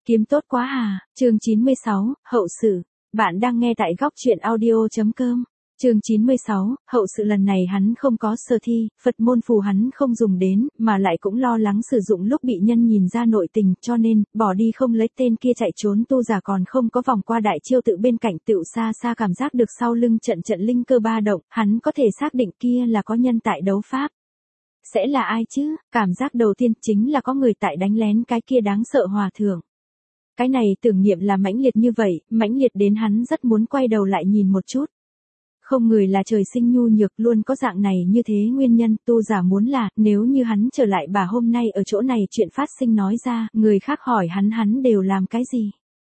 Kiếm tốt quá à, chương 96, hậu sự. Bạn đang nghe tại góc truyện audio.com. Chương 96, hậu sự lần này hắn không có sơ thi, Phật môn phù hắn không dùng đến, mà lại cũng lo lắng sử dụng lúc bị nhân nhìn ra nội tình, cho nên, bỏ đi không lấy tên kia chạy trốn tu giả còn không có vòng qua đại chiêu tự bên cạnh tựu xa xa cảm giác được sau lưng trận trận linh cơ ba động, hắn có thể xác định kia là có nhân tại đấu pháp. Sẽ là ai chứ? Cảm giác đầu tiên chính là có người tại đánh lén cái kia đáng sợ hòa thượng. Cái này tưởng niệm là mãnh liệt như vậy, mãnh liệt đến hắn rất muốn quay đầu lại nhìn một chút. Không người là trời sinh nhu nhược luôn có dạng này như thế nguyên nhân tu giả muốn là nếu như hắn trở lại bà hôm nay ở chỗ này chuyện phát sinh nói ra, người khác hỏi hắn đều làm cái gì?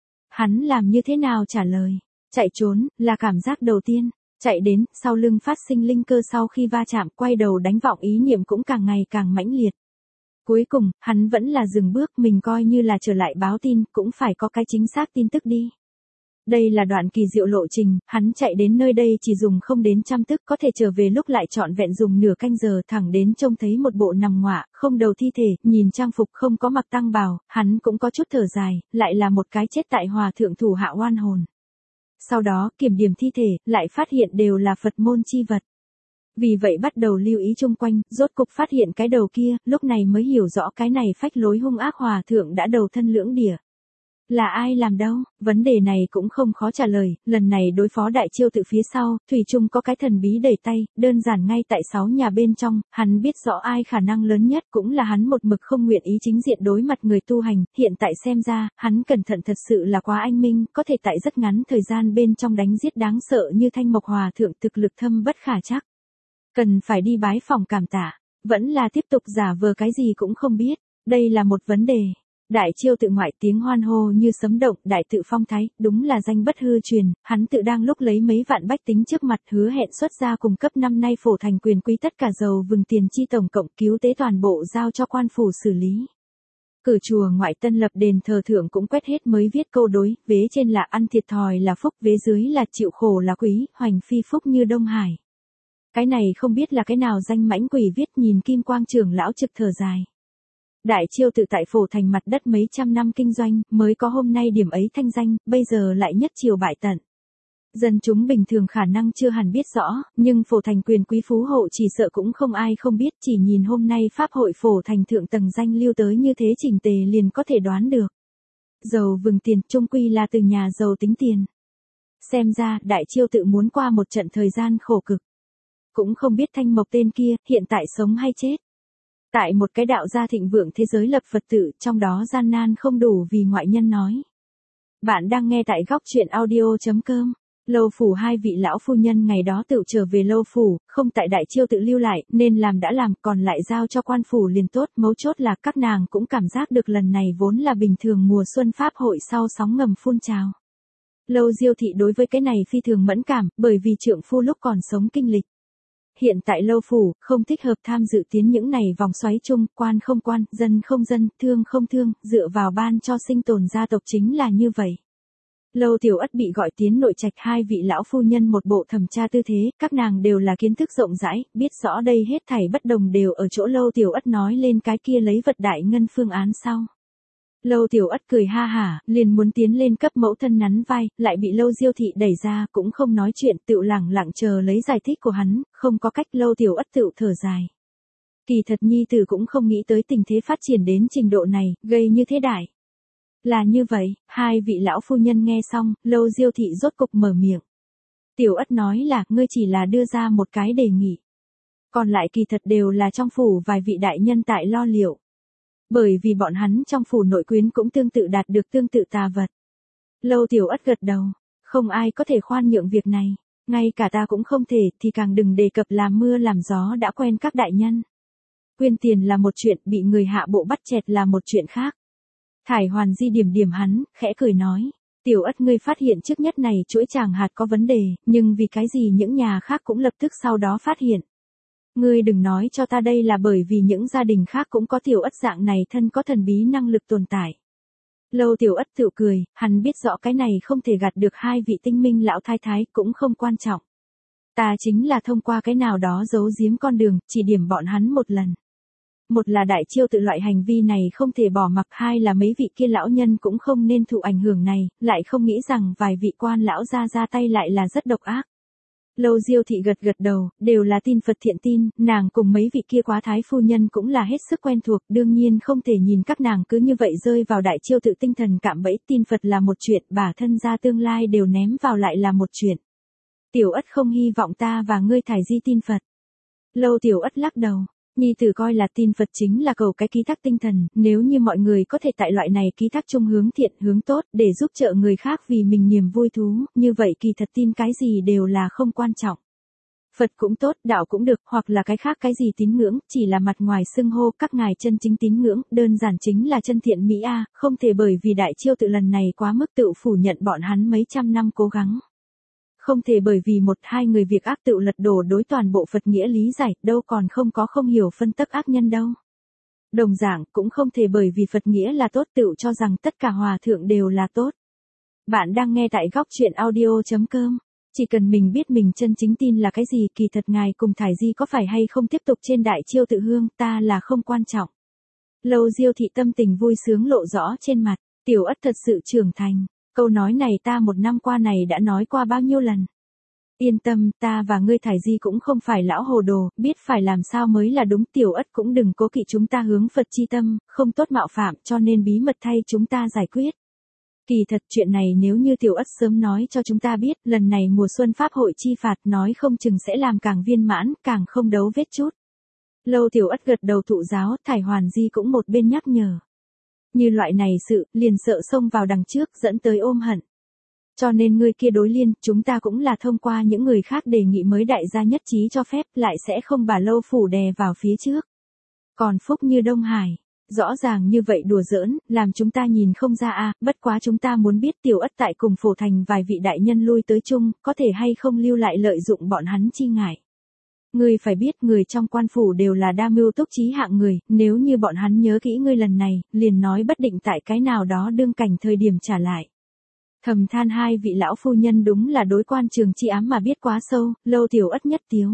Hắn làm như thế nào trả lời? Chạy trốn, là cảm giác đầu tiên. Chạy đến, sau lưng phát sinh linh cơ sau khi va chạm quay đầu đánh vọng ý niệm cũng càng ngày càng mãnh liệt. Cuối cùng, hắn vẫn là dừng bước mình coi như là trở lại báo tin, cũng phải có cái chính xác tin tức đi. Đây là đoạn kỳ diệu lộ trình, hắn chạy đến nơi đây chỉ dùng không đến trăm tức có thể trở về lúc lại trọn vẹn dùng nửa canh giờ thẳng đến trông thấy một bộ nằm ngọa, không đầu thi thể, nhìn trang phục không có mặc tăng bào, hắn cũng có chút thở dài, lại là một cái chết tại hòa thượng thủ hạ oan hồn. Sau đó, kiểm điểm thi thể, lại phát hiện đều là Phật môn chi vật. Vì vậy bắt đầu lưu ý chung quanh, rốt cục phát hiện cái đầu kia, lúc này mới hiểu rõ cái này phách lối hung ác hòa thượng đã đầu thân lưỡng địa. Là ai làm đâu, vấn đề này cũng không khó trả lời, lần này đối phó đại chiêu tự phía sau, thủy chung có cái thần bí đẩy tay, đơn giản ngay tại 6 nhà bên trong, hắn biết rõ ai khả năng lớn nhất cũng là hắn một mực không nguyện ý chính diện đối mặt người tu hành, hiện tại xem ra, hắn cẩn thận thật sự là quá anh minh, có thể tại rất ngắn thời gian bên trong đánh giết đáng sợ như Thanh Mộc Hòa thượng thực lực thâm bất khả trắc. Cần phải đi bái phòng cảm tạ, vẫn là tiếp tục giả vờ cái gì cũng không biết, đây là một vấn đề. Đại chiêu tự ngoại tiếng hoan hô như sấm động, đại tự phong thái, đúng là danh bất hư truyền, hắn tự đang lúc lấy mấy vạn bách tính trước mặt hứa hẹn xuất ra cùng cấp năm nay phổ thành quyền quý tất cả dầu vừng tiền chi tổng cộng cứu tế toàn bộ giao cho quan phủ xử lý. Cử chùa ngoại tân lập đền thờ thượng cũng quét hết mới viết câu đối, vế trên là ăn thiệt thòi là phúc, vế dưới là chịu khổ là quý, hoành phi phúc như Đông Hải. Cái này không biết là cái nào danh mãnh quỷ viết nhìn Kim Quang trưởng lão trực thở dài. Đại chiêu tự tại phổ thành mặt đất mấy trăm năm kinh doanh, mới có hôm nay điểm ấy thanh danh, bây giờ lại nhất triều bại tận. Dân chúng bình thường khả năng chưa hẳn biết rõ, nhưng phổ thành quyền quý phú hộ chỉ sợ cũng không ai không biết, chỉ nhìn hôm nay pháp hội phổ thành thượng tầng danh lưu tới như thế chỉnh tề liền có thể đoán được. Dầu vừng tiền chung quy là từ nhà giàu tính tiền. Xem ra, đại chiêu tự muốn qua một trận thời gian khổ cực. Cũng không biết Thanh Mộc tên kia, hiện tại sống hay chết. Tại một cái đạo gia thịnh vượng thế giới lập Phật tử, trong đó gian nan không đủ vì ngoại nhân nói. Bạn đang nghe tại góc truyện audio.com. Lâu phủ hai vị lão phu nhân ngày đó tự trở về lâu phủ, không tại đại chiêu tự lưu lại, nên làm đã làm, còn lại giao cho quan phủ liền tốt, mấu chốt là các nàng cũng cảm giác được lần này vốn là bình thường mùa xuân pháp hội sau sóng ngầm phun trào. Lâu Diêu thị đối với cái này phi thường mẫn cảm, bởi vì trượng phu lúc còn sống kinh lịch. Hiện tại lâu phủ, không thích hợp tham dự tiến những này vòng xoáy chung, quan không quan, dân không dân, thương không thương, dựa vào ban cho sinh tồn gia tộc chính là như vậy. Lâu Tiểu Ất bị gọi tiến nội trạch hai vị lão phu nhân một bộ thẩm tra tư thế, các nàng đều là kiến thức rộng rãi, biết rõ đây hết thảy bất đồng đều ở chỗ Lâu Tiểu Ất nói lên cái kia lấy vật đại ngân phương án sau. Lâu Tiểu Ất cười ha hả, liền muốn tiến lên cấp mẫu thân nắn vai, lại bị Lâu Diêu thị đẩy ra, cũng không nói chuyện, tựu lẳng lặng chờ lấy giải thích của hắn, không có cách. Lâu Tiểu Ất tựu thở dài. Kỳ thật nhi tử cũng không nghĩ tới tình thế phát triển đến trình độ này, gây như thế đại. Là như vậy, hai vị lão phu nhân nghe xong, Lâu Diêu thị rốt cục mở miệng. Tiểu Ất nói là, ngươi chỉ là đưa ra một cái đề nghị. Còn lại kỳ thật đều là trong phủ vài vị đại nhân tại lo liệu. Bởi vì bọn hắn trong phủ nội quyến cũng tương tự đạt được tương tự tà vật. Lâu Tiểu Ất gật đầu, không ai có thể khoan nhượng việc này, ngay cả ta cũng không thể, thì càng đừng đề cập làm mưa làm gió đã quen các đại nhân. Quyên tiền là một chuyện, bị người hạ bộ bắt chẹt là một chuyện khác. Thải Hoàn Di điểm điểm hắn, khẽ cười nói, Tiểu Ất ngươi phát hiện trước nhất này chuỗi tràng hạt có vấn đề, nhưng vì cái gì những nhà khác cũng lập tức sau đó phát hiện. Ngươi đừng nói cho ta đây là bởi vì những gia đình khác cũng có Tiểu Ất dạng này thân có thần bí năng lực tồn tại. Lâu Tiểu Ất tự cười, hắn biết rõ cái này không thể gạt được hai vị tinh minh lão thái thái, cũng không quan trọng. Ta chính là thông qua cái nào đó giấu giếm con đường, chỉ điểm bọn hắn một lần. Một là đại chiêu tự loại hành vi này không thể bỏ mặc, hai là mấy vị kia lão nhân cũng không nên thụ ảnh hưởng này, lại không nghĩ rằng vài vị quan lão ra tay lại là rất độc ác. Lâu Diêu thị gật gật đầu, đều là tin Phật thiện tin, nàng cùng mấy vị kia quá thái phu nhân cũng là hết sức quen thuộc, đương nhiên không thể nhìn các nàng cứ như vậy rơi vào đại chiêu tự tinh thần cạm bẫy. Tin Phật là một chuyện, bả thân gia tương lai đều ném vào lại là một chuyện. Tiểu Ất không hy vọng ta và ngươi thải di tin Phật. Lâu Tiểu Ất lắc đầu. Nhi tử coi là tin Phật chính là cầu cái ký thác tinh thần, nếu như mọi người có thể tại loại này ký thác chung hướng thiện, hướng tốt, để giúp trợ người khác vì mình niềm vui thú, như vậy kỳ thật tin cái gì đều là không quan trọng. Phật cũng tốt, đạo cũng được, hoặc là cái khác cái gì tín ngưỡng, chỉ là mặt ngoài xưng hô các ngài chân chính tín ngưỡng, đơn giản chính là chân thiện mỹ a, không thể bởi vì đại chiêu tự lần này quá mức tự phủ nhận bọn hắn mấy trăm năm cố gắng. Không thể bởi vì một hai người việc ác tự lật đổ đối toàn bộ Phật nghĩa lý giải, đâu còn không hiểu phân tấp ác nhân đâu. Đồng dạng, cũng không thể bởi vì Phật nghĩa là tốt tự cho rằng tất cả hòa thượng đều là tốt. Bạn đang nghe tại góc truyện audio.com. Chỉ cần mình biết mình chân chính tin là cái gì, kỳ thật ngài cùng thải di có phải hay không tiếp tục trên đại chiêu tự hương, ta là không quan trọng. Lâu Diêu thị tâm tình vui sướng lộ rõ trên mặt, Tiểu Ất thật sự trưởng thành. Câu nói này ta một năm qua này đã nói qua bao nhiêu lần. Yên tâm, ta và ngươi thải di cũng không phải lão hồ đồ, biết phải làm sao mới là đúng. Tiểu Ất cũng đừng cố kỵ chúng ta hướng Phật chi tâm, không tốt mạo phạm, cho nên bí mật thay chúng ta giải quyết. Kỳ thật chuyện này nếu như Tiểu Ất sớm nói cho chúng ta biết, lần này mùa xuân pháp hội chi phạt nói không chừng sẽ làm càng viên mãn, càng không đấu vết chút. Lâu Tiểu Ất gật đầu thụ giáo, Thải Hoàn Di cũng một bên nhắc nhở. Như loại này sự, liền sợ xông vào đằng trước, dẫn tới ôm hận. Cho nên ngươi kia đối liên, chúng ta cũng là thông qua những người khác đề nghị mới đại gia nhất trí cho phép, lại sẽ không bà Lâu phủ đè vào phía trước. Còn phúc như Đông Hải, rõ ràng như vậy đùa giỡn, làm chúng ta nhìn không ra a. Bất quá chúng ta muốn biết Tiểu Ất tại cùng Phổ Thành vài vị đại nhân lui tới chung, có thể hay không lưu lại lợi dụng bọn hắn chi ngại. Ngươi phải biết người trong quan phủ đều là đa mưu túc trí hạng người, nếu như bọn hắn nhớ kỹ ngươi lần này, liền nói bất định tại cái nào đó đương cảnh thời điểm trả lại. Thầm than hai vị lão phu nhân đúng là đối quan trường chi ám mà biết quá sâu. Lâu Tiểu Ất nhất tiếu.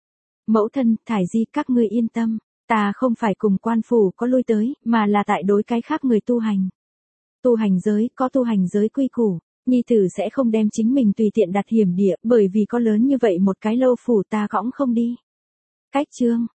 Mẫu thân, thải di các ngươi yên tâm, ta không phải cùng quan phủ có lui tới, mà là tại đối cái khác người tu hành. Tu hành giới, có tu hành giới quy củ. Nhi tử sẽ không đem chính mình tùy tiện đặt hiểm địa, bởi vì có lớn như vậy một cái Lâu phủ ta cõng không đi. Cách chương.